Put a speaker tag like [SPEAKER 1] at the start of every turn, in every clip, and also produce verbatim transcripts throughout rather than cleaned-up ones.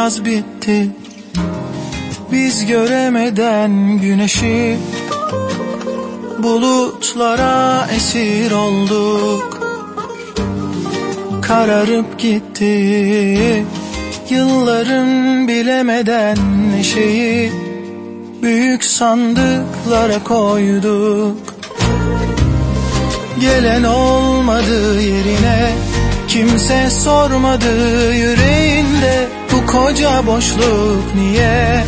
[SPEAKER 1] yaz bitti, biz göremeden güneşi. Bulutlara esir olduk, kararıp gitti yılların bilemeden neşeyi. Büyük sandıklara koyduk, gelen olmadı yerine, kimse sormadı yüreğinde bu koca boşluk niye?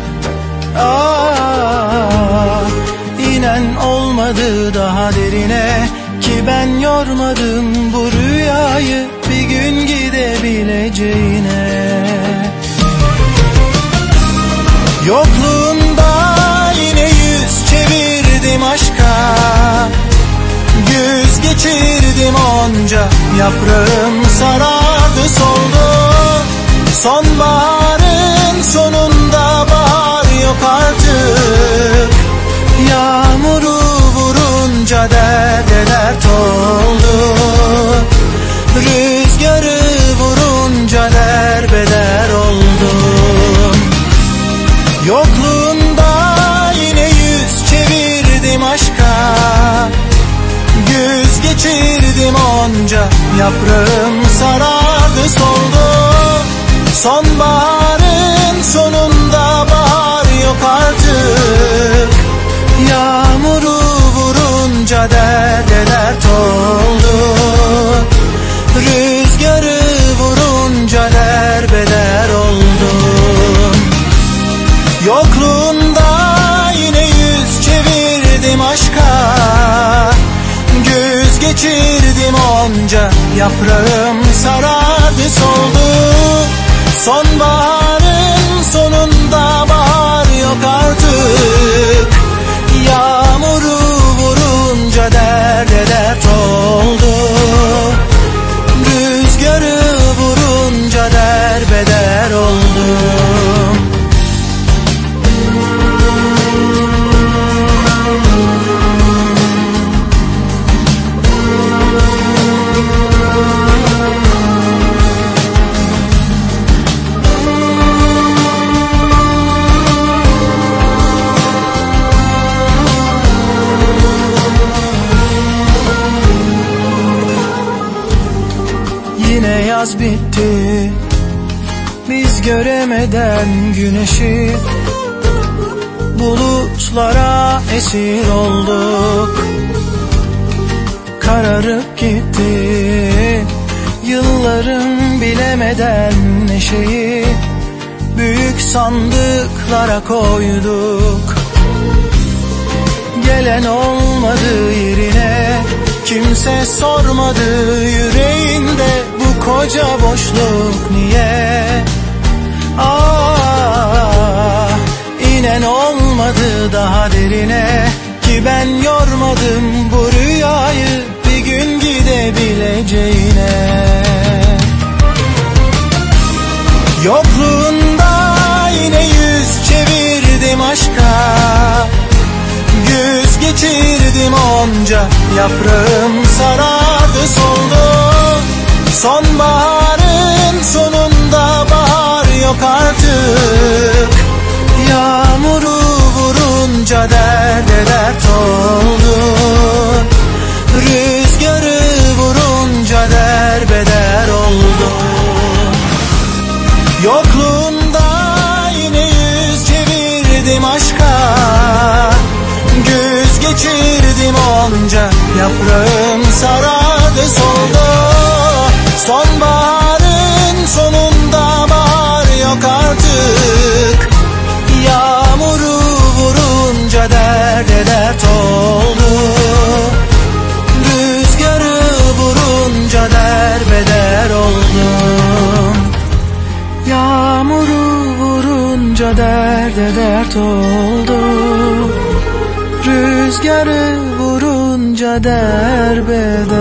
[SPEAKER 1] Ah, inen olmadı daha derine, ki ben yormadım bu rüyayı bir gün gidebileceğine. Yokluğunda yine yüz çevirdim aşka, güz geçirdim onca, yaprağım sarardı soldu. Sonbaharın sonunda bahar yok artık, yağmuru vurunca derde dert oldu. Rüzgarı vurunca derbeder oldum. Yokluğunda yine yüz çevirdim aşka, güz geçirdim onca, yaprağım sarardı soldu. Sonbaharın sonunda bahar yok artık, yağmuru vurunca derde dert oldu. Rüzgarı vurunca derbeder oldum. Yokluğunda yine yüz çevirdim aşka, güz geçirdim onca, yaprağım sarardı soldu. Sonbaharın sonunda bahar yok artık, yağmuru vurunca derde dert oldu. Rüzgarı vurunca derbeder oldum. Yine yaz bitti, biz göremeden güneşi. Bulutlara esir olduk, kararıp gitti yılların bilemeden neşeyi. Büyük sandıklara koyduk, gelen olmadı yerine, kimse sormadı yüreğinde bu koca boşluk niye? Ah, inen olmadı daha derine, ki ben yormadım bu rüyayı bir gün gidebileceğine. Yokluğunda yine yüz çevirdim aşka, güz geçirdim onca, yaprağım sarardı soldu. Sonbaharın sonunda bahar yok artık, yağmuru vurunca derde dert oldu. Rüzgarı vurunca derbeder oldu. Yokluğunda yine yüz çevirdim aşka, güz geçirdim onca, yaprağım sarardı soldu. Sonbaharın sonunda bahar yok artık, yağmuru vurunca derde dert oldu. Rüzgarı vurunca derbeder oldum. Yağmuru vurunca derde dert oldu. Rüzgarı vurunca derbeder